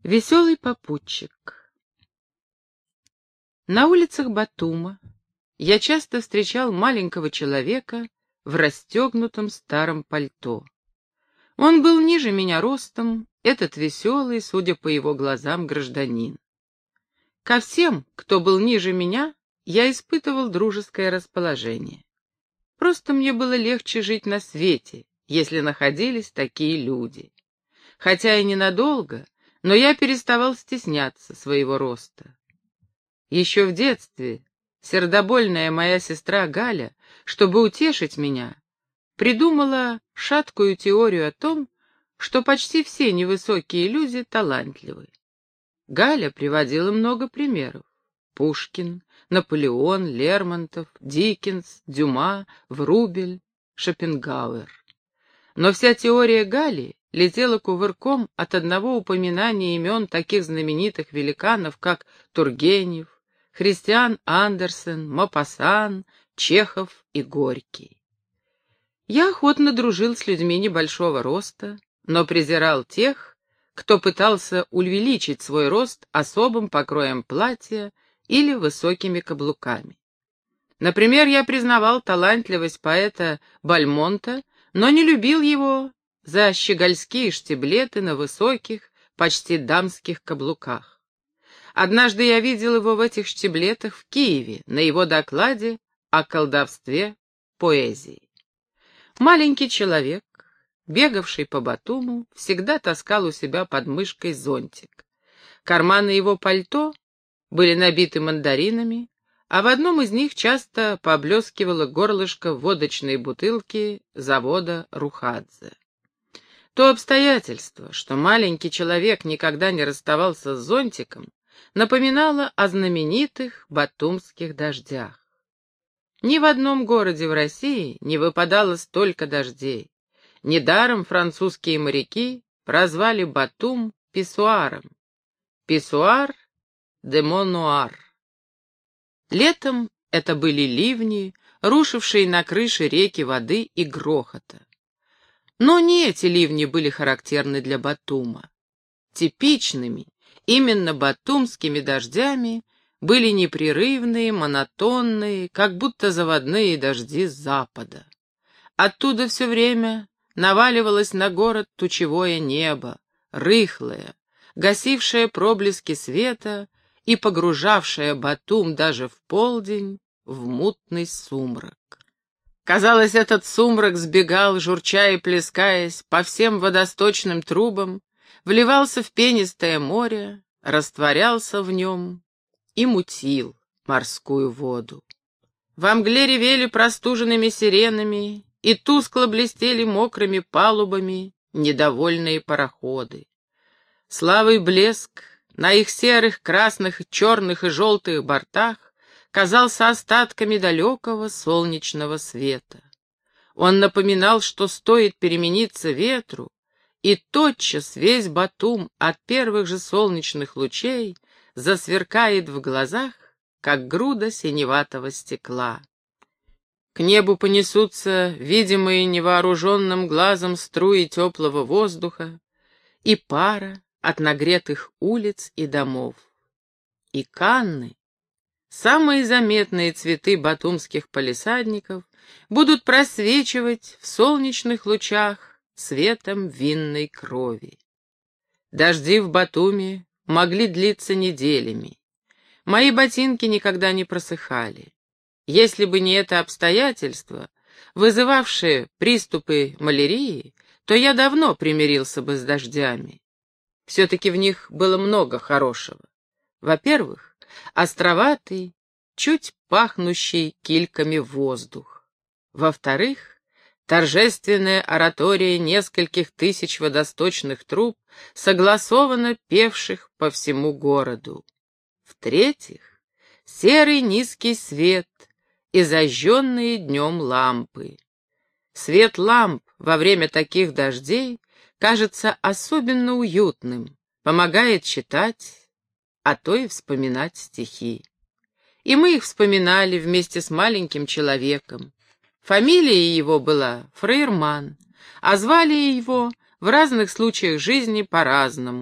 Веселый попутчик. На улицах Батума я часто встречал маленького человека в расстегнутом старом пальто. Он был ниже меня ростом, этот веселый, судя по его глазам, гражданин. Ко всем, кто был ниже меня, я испытывал дружеское расположение. Просто мне было легче жить на свете, если находились такие люди. Хотя и ненадолго, но я переставал стесняться своего роста. Еще в детстве сердобольная моя сестра Галя, чтобы утешить меня, придумала шаткую теорию о том, что почти все невысокие люди талантливы. Галя приводила много примеров. Пушкин, Наполеон, Лермонтов, Диккенс, Дюма, Врубель, Шопенгауэр. Но вся теория Гали летела кувырком от одного упоминания имен таких знаменитых великанов, как Тургенев, Христиан Андерсен, Мопассан, Чехов и Горький. Я охотно дружил с людьми небольшого роста, но презирал тех, кто пытался увеличить свой рост особым покроем платья или высокими каблуками. Например, я признавал талантливость поэта Бальмонта, но не любил его за щегольские штиблеты на высоких, почти дамских каблуках. Однажды я видел его в этих штиблетах в Киеве на его докладе о колдовстве поэзии. Маленький человек, бегавший по Батуму, всегда таскал у себя под мышкой зонтик. Карманы его пальто были набиты мандаринами, а в одном из них часто поблескивало горлышко водочной бутылки завода Рухадзе. То обстоятельство, что маленький человек никогда не расставался с зонтиком, напоминало о знаменитых батумских дождях. Ни в одном городе в России не выпадало столько дождей. Недаром французские моряки прозвали Батум писсуаром. Писсуар де Монуар. Летом это были ливни, рушившие на крыши реки воды и грохота. Но не эти ливни были характерны для Батума. Типичными, именно батумскими дождями были непрерывные, монотонные, как будто заводные дожди с запада. Оттуда все время наваливалось на город тучевое небо, рыхлое, гасившее проблески света и погружавшее Батум даже в полдень в мутный сумрак. Казалось, этот сумрак сбегал, журча и плескаясь, по всем водосточным трубам, вливался в пенистое море, растворялся в нем и мутил морскую воду. Во мгле ревели простуженными сиренами и тускло блестели мокрыми палубами недовольные пароходы. Славый блеск на их серых, красных, черных и желтых бортах казался остатками далекого солнечного света. Он напоминал, что стоит перемениться ветру, и тотчас весь Батум от первых же солнечных лучей засверкает в глазах, как груда синеватого стекла. К небу понесутся видимые невооруженным глазом струи теплого воздуха и пара от нагретых улиц и домов. И Канны, самые заметные цветы батумских палисадников, будут просвечивать в солнечных лучах светом винной крови. Дожди в Батуме могли длиться неделями. Мои ботинки никогда не просыхали. Если бы не это обстоятельство, вызывавшее приступы малярии, то я давно примирился бы с дождями. Все-таки в них было много хорошего. Во-первых, островатый, чуть пахнущий кильками воздух. Во-вторых, торжественная оратория нескольких тысяч водосточных труб, согласованно певших по всему городу. В-третьих, серый низкий свет и зажженные днем лампы. Свет ламп во время таких дождей кажется особенно уютным, помогает читать, а то и вспоминать стихи. И мы их вспоминали вместе с маленьким человеком. Фамилия его была Фрейрман, а звали его в разных случаях жизни по-разному.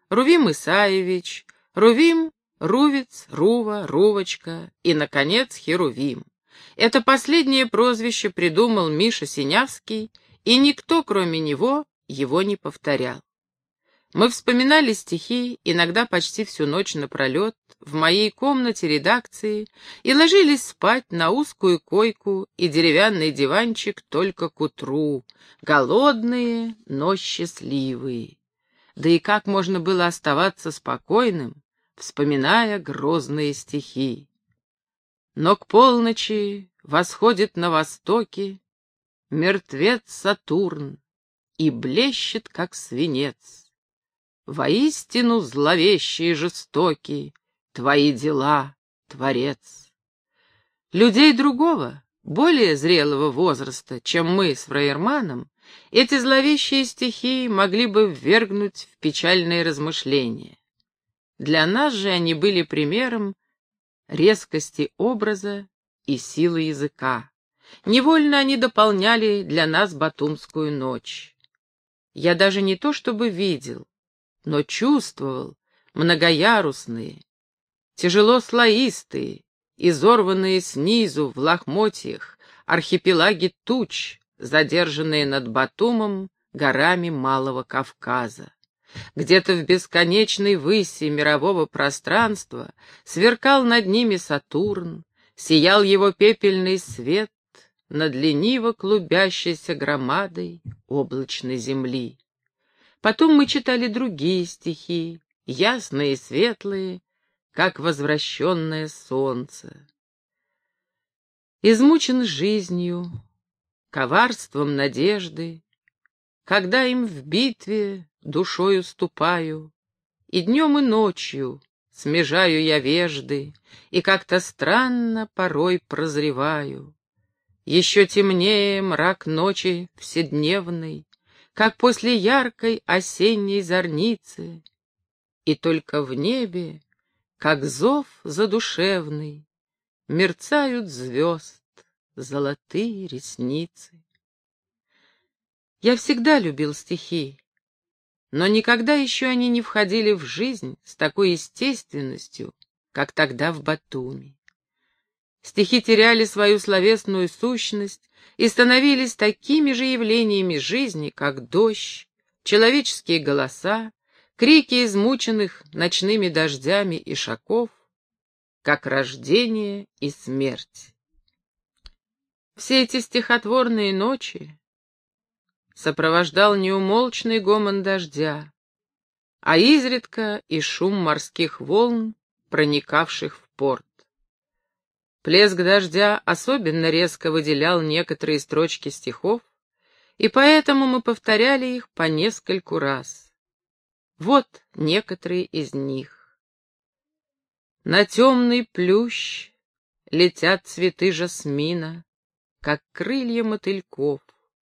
Рувим Исаевич, Рувим, Рувец, Рува, Рувочка и, наконец, Херувим. Это последнее прозвище придумал Миша Синявский, и никто, кроме него, его не повторял. Мы вспоминали стихи, иногда почти всю ночь напролет, в моей комнате редакции, и ложились спать на узкую койку и деревянный диванчик только к утру, голодные, но счастливые. Да и как можно было оставаться спокойным, вспоминая грозные стихи? Но к полночи восходит на востоке мертвец Сатурн и блещет, как свинец. Воистину зловещие и жестокие твои дела, Творец. Людей другого, более зрелого возраста, чем мы с Фраерманом, эти зловещие стихи могли бы ввергнуть в печальные размышления. Для нас же они были примером резкости образа и силы языка. Невольно они дополняли для нас батумскую ночь. Я даже не то чтобы видел, но чувствовал многоярусные, тяжело слоистые, изорванные снизу в лохмотьях архипелаги туч, задержанные над Батумом горами Малого Кавказа. Где-то в бесконечной выси мирового пространства сверкал над ними Сатурн, сиял его пепельный свет над лениво клубящейся громадой облачной земли. Потом мы читали другие стихи, ясные и светлые, как возвращенное солнце. Измучен жизнью, коварством надежды, когда им в битве душою ступаю, и днем и ночью смежаю я вежды, и как-то странно порой прозреваю. Еще темнее мрак ночи вседневной, как после яркой осенней зорницы, и только в небе, как зов задушевный, мерцают звезд золотые ресницы. Я всегда любил стихи, но никогда еще они не входили в жизнь с такой естественностью, как тогда в Батуми. Стихи теряли свою словесную сущность и становились такими же явлениями жизни, как дождь, человеческие голоса, крики измученных ночными дождями ишаков, как рождение и смерть. Все эти стихотворные ночи сопровождал неумолчный гомон дождя, а изредка и шум морских волн, проникавших в порт. Плеск дождя особенно резко выделял некоторые строчки стихов, и поэтому мы повторяли их по нескольку раз. Вот некоторые из них. На темный плющ летят цветы жасмина, как крылья мотыльков.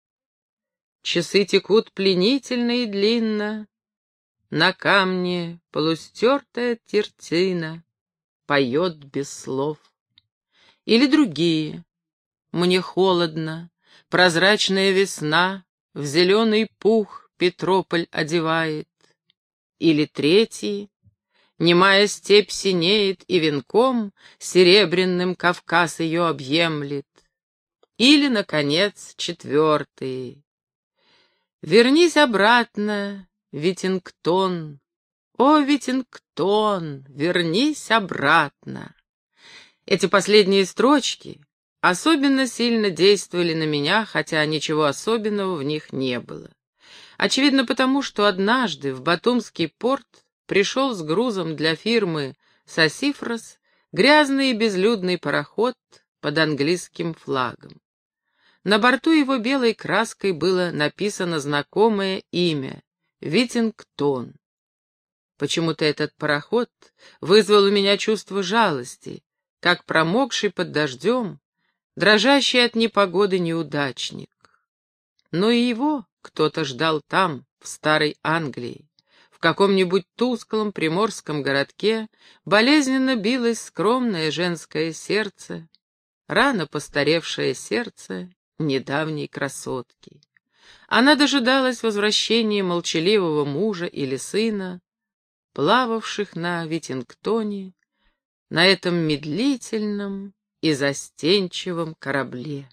Часы текут пленительно и длинно, на камне полустертая тертина поет без слов. Или другие. Мне холодно, прозрачная весна в зеленый пух Петрополь одевает. Или третьи. Немая степь синеет, и венком серебряным Кавказ ее объемлет. Или, наконец, четвертые. Вернись обратно, Витингтон, о, Витингтон, вернись обратно. Эти последние строчки особенно сильно действовали на меня, хотя ничего особенного в них не было. Очевидно потому, что однажды в Батумский порт пришел с грузом для фирмы «Сосифрос» грязный и безлюдный пароход под английским флагом. На борту его белой краской было написано знакомое имя — Витингтон. Почему-то этот пароход вызвал у меня чувство жалости, как промокший под дождем, дрожащий от непогоды неудачник. Но и его кто-то ждал там, в старой Англии. В каком-нибудь тусклом приморском городке болезненно билось скромное женское сердце, рано постаревшее сердце недавней красотки. Она дожидалась возвращения молчаливого мужа или сына, плававших на Витингтоне, на этом медлительном и застенчивом корабле.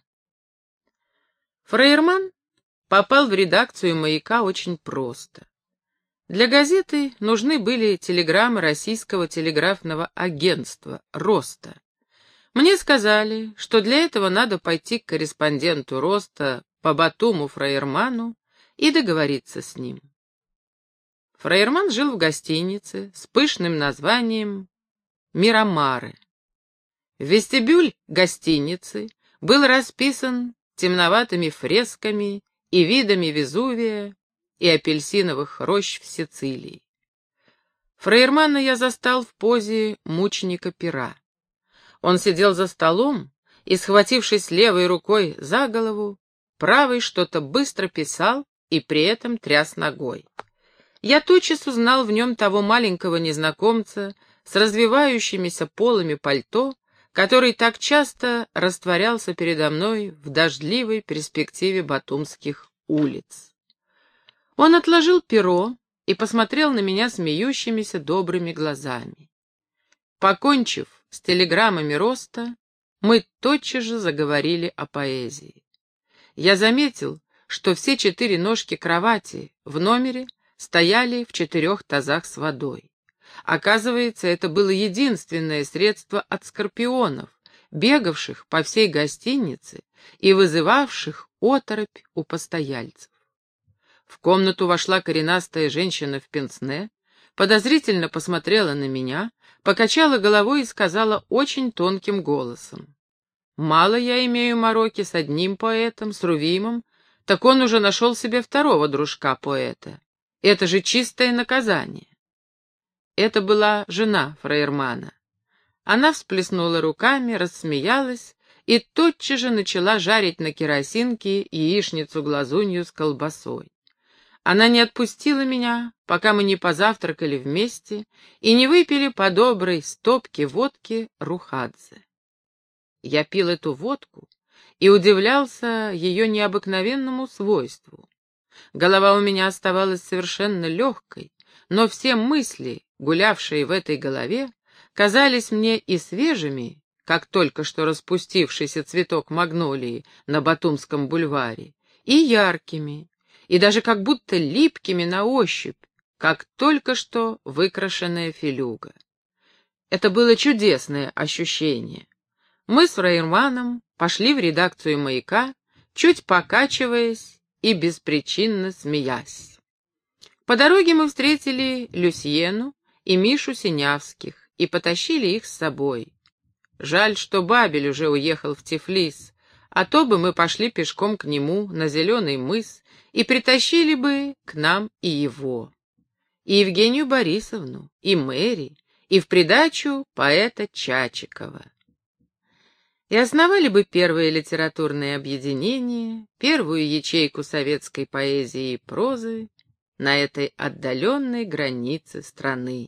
Фрейерман попал в редакцию «Маяка» очень просто. Для газеты нужны были телеграммы Российского телеграфного агентства «Роста». Мне сказали, что для этого надо пойти к корреспонденту «Роста» по Батуму Фрейерману и договориться с ним. Фрейерман жил в гостинице с пышным названием «Мирамары». Вестибюль гостиницы был расписан темноватыми фресками и видами Везувия и апельсиновых рощ в Сицилии. Фрейермана я застал в позе мученика-пера. Он сидел за столом и, схватившись левой рукой за голову, правой что-то быстро писал и при этом тряс ногой. Я тотчас узнал в нем того маленького незнакомца с развивающимися полами пальто, который так часто растворялся передо мной в дождливой перспективе батумских улиц. Он отложил перо и посмотрел на меня смеющимися добрыми глазами. Покончив с телеграммами Роста, мы тотчас же заговорили о поэзии. Я заметил, что все 4 ножки кровати в номере стояли в 4 тазах с водой. Оказывается, это было единственное средство от скорпионов, бегавших по всей гостинице и вызывавших оторопь у постояльцев. В комнату вошла коренастая женщина в пенсне, подозрительно посмотрела на меня, покачала головой и сказала очень тонким голосом: «Мало я имею мороки с одним поэтом, с Рувимом, так он уже нашел себе второго дружка-поэта. Это же чистое наказание». Это была жена Фрейермана. Она всплеснула руками, рассмеялась и тотчас же начала жарить на керосинке яичницу-глазунью с колбасой. Она не отпустила меня, пока мы не позавтракали вместе и не выпили по доброй стопке водки Рухадзе. Я пил эту водку и удивлялся ее необыкновенному свойству. Голова у меня оставалась совершенно легкой, но все мысли, гулявшие в этой голове, казались мне и свежими, как только что распустившийся цветок магнолии на Батумском бульваре, и яркими, и даже как будто липкими на ощупь, как только что выкрашенная филюга. Это было чудесное ощущение. Мы с Фрейерманом пошли в редакцию «Маяка», чуть покачиваясь и беспричинно смеясь. По дороге мы встретили Люсьену и Мишу Синявских и потащили их с собой. Жаль, что Бабель уже уехал в Тифлис, а то бы мы пошли пешком к нему на Зеленый мыс и притащили бы к нам и его, и Евгению Борисовну, и Мэри, и в придачу поэта Чачикова. И основали бы первое литературное объединение, первую ячейку советской поэзии и прозы на этой отдаленной границе страны.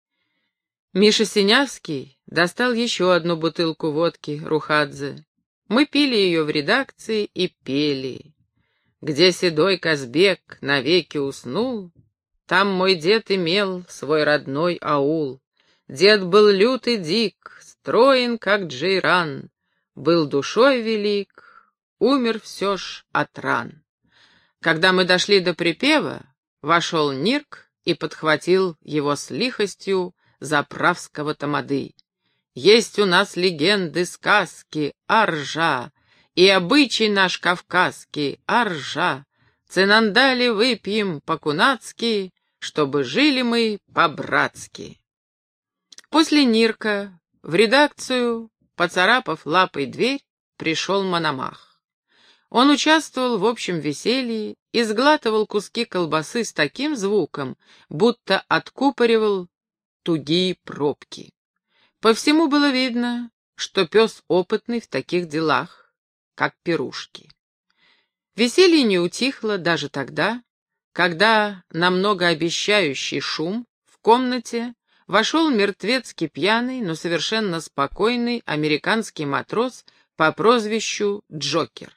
Миша Синявский достал еще одну бутылку водки Рухадзе. Мы пили ее в редакции и пели. Где седой Казбек навеки уснул, там мой дед имел свой родной аул. Дед был лют и дик, строен, как Джейран, был душой велик, умер все ж от ран. Когда мы дошли до припева, вошел Нирк и подхватил его с лихостью заправского тамады. Есть у нас легенды, сказки, аржа, и обычай наш кавказский, аржа. Цинандали выпьем по-кунацки, чтобы жили мы по-братски. После Нирка в редакцию, поцарапав лапой дверь, пришел Мономах. Он участвовал в общем веселье и сглатывал куски колбасы с таким звуком, будто откупоривал тугие пробки. По всему было видно, что пес опытный в таких делах, как пирушки. Веселье не утихло даже тогда, когда на многообещающий шум в комнате вошел мертвецки пьяный, но совершенно спокойный американский матрос по прозвищу Джокер.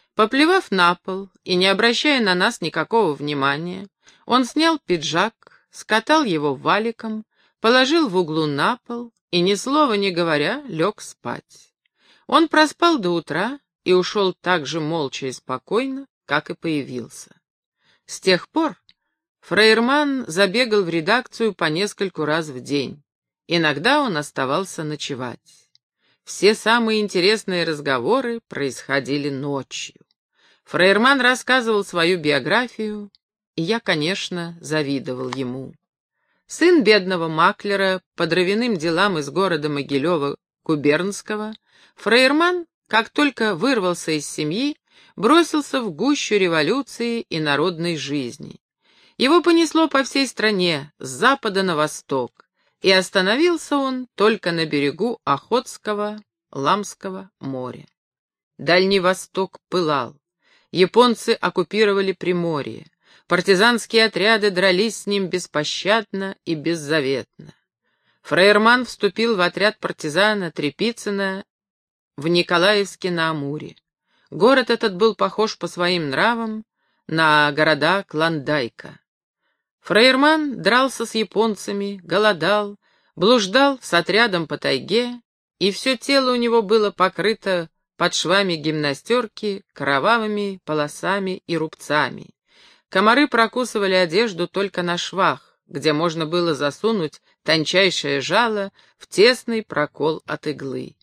Поплевав на пол и не обращая на нас никакого внимания, он снял пиджак, скатал его валиком, положил в углу на пол и, ни слова не говоря, лег спать. Он проспал до утра и ушел так же молча и спокойно, как и появился. С тех пор фраерман забегал в редакцию по нескольку раз в день. Иногда он оставался ночевать. Все самые интересные разговоры происходили ночью. Фраерман рассказывал свою биографию, и я, конечно, завидовал ему. Сын бедного маклера по дровяным делам из города Могилева Губернского, фраерман, как только вырвался из семьи, бросился в гущу революции и народной жизни. Его понесло по всей стране, с запада на восток, и остановился он только на берегу Охотского, Ламского моря. Дальний Восток пылал. Японцы оккупировали Приморье. Партизанские отряды дрались с ним беспощадно и беззаветно. Фраерман вступил в отряд партизана Трепицына в Николаевске-на-Амуре. Город этот был похож по своим нравам на города Клондайка. Фраерман дрался с японцами, голодал, блуждал с отрядом по тайге, и все тело у него было покрыто под швами гимнастерки, кровавыми полосами и рубцами. Комары прокусывали одежду только на швах, где можно было засунуть тончайшее жало в тесный прокол от иглы.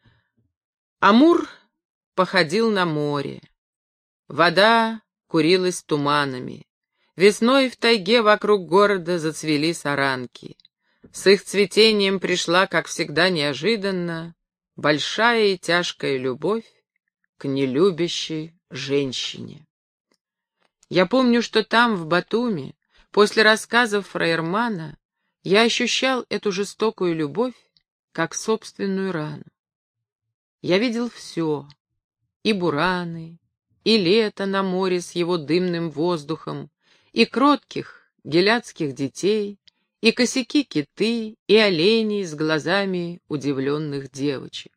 Амур походил на море. Вода курилась туманами. Весной в тайге вокруг города зацвели саранки. С их цветением пришла, как всегда неожиданно, большая и тяжкая любовь к нелюбящей женщине. Я помню, что там, в Батуми, после рассказов фраермана, я ощущал эту жестокую любовь как собственную рану. Я видел все, и бураны, и лето на море с его дымным воздухом, и кротких геляцких детей, и косяки-киты, и оленей с глазами удивленных девочек.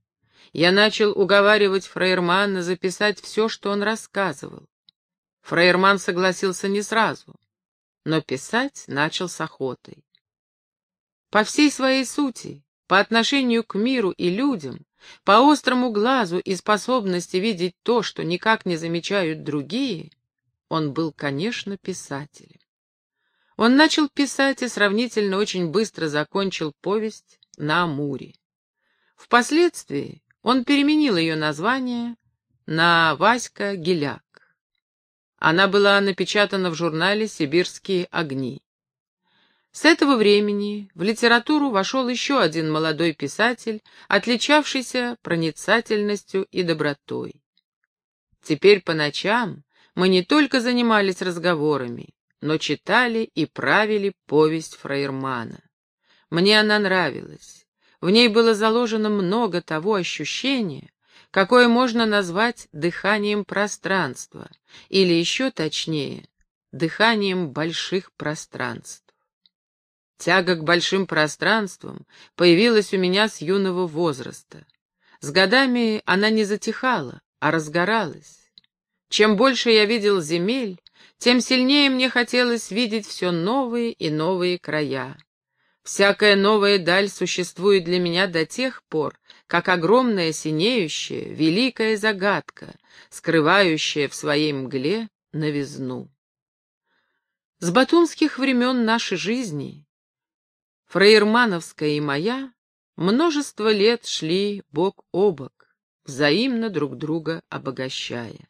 Я начал уговаривать фраермана записать все, что он рассказывал. Фраерман согласился не сразу, но писать начал с охотой. По всей своей сути, по отношению к миру и людям, по острому глазу и способности видеть то, что никак не замечают другие, он был, конечно, писателем. Он начал писать и сравнительно очень быстро закончил повесть «На Амуре». Впоследствии он переменил ее название на «Васька Геляк». Она была напечатана в журнале «Сибирские огни». С этого времени в литературу вошел еще один молодой писатель, отличавшийся проницательностью и добротой. Теперь по ночам мы не только занимались разговорами, но читали и правили повесть фраермана. Мне она нравилась. В ней было заложено много того ощущения, какое можно назвать дыханием пространства, или еще точнее, дыханием больших пространств. Тяга к большим пространствам появилась у меня с юного возраста. С годами она не затихала, а разгоралась. Чем больше я видел земель, тем сильнее мне хотелось видеть все новые и новые края. Всякая новая даль существует для меня до тех пор, как огромная синеющая, великая загадка, скрывающая в своей мгле новизну. С батумских времен нашей жизни, фраермановская и моя, множество лет шли бок о бок, взаимно друг друга обогащая.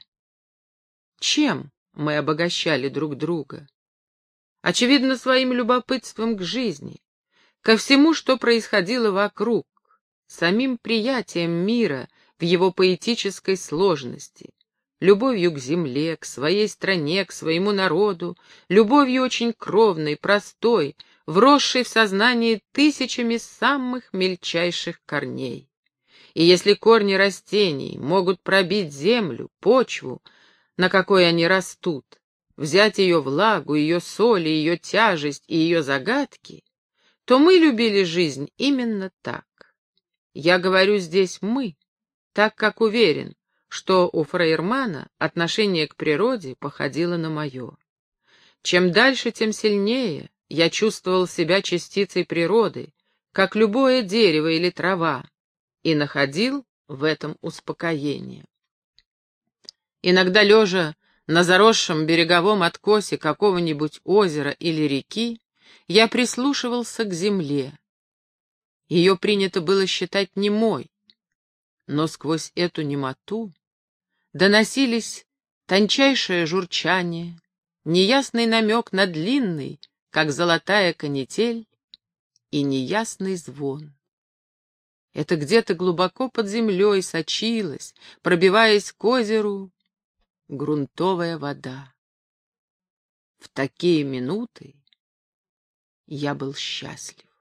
Чем мы обогащали друг друга? Очевидно, своим любопытством к жизни, ко всему, что происходило вокруг, самим приятием мира в его поэтической сложности, любовью к земле, к своей стране, к своему народу, любовью очень кровной, простой, вросшей в сознание тысячами самых мельчайших корней. И если корни растений могут пробить землю, почву, на какой они растут, взять ее влагу, ее соли, ее тяжесть и ее загадки, то мы любили жизнь именно так. Я говорю здесь «мы», так как уверен, что у фраермана отношение к природе походило на мое. Чем дальше, тем сильнее Я чувствовал себя частицей природы, как любое дерево или трава, и находил в этом успокоение. Иногда, лежа на заросшем береговом откосе какого-нибудь озера или реки, я прислушивался к земле. Ее принято было считать немой, но сквозь эту немоту доносились тончайшее журчание, неясный намек на длинный, как золотая канитель, и неясный звон. Это где-то глубоко под землей сочилась, пробиваясь к озеру, грунтовая вода. В такие минуты я был счастлив.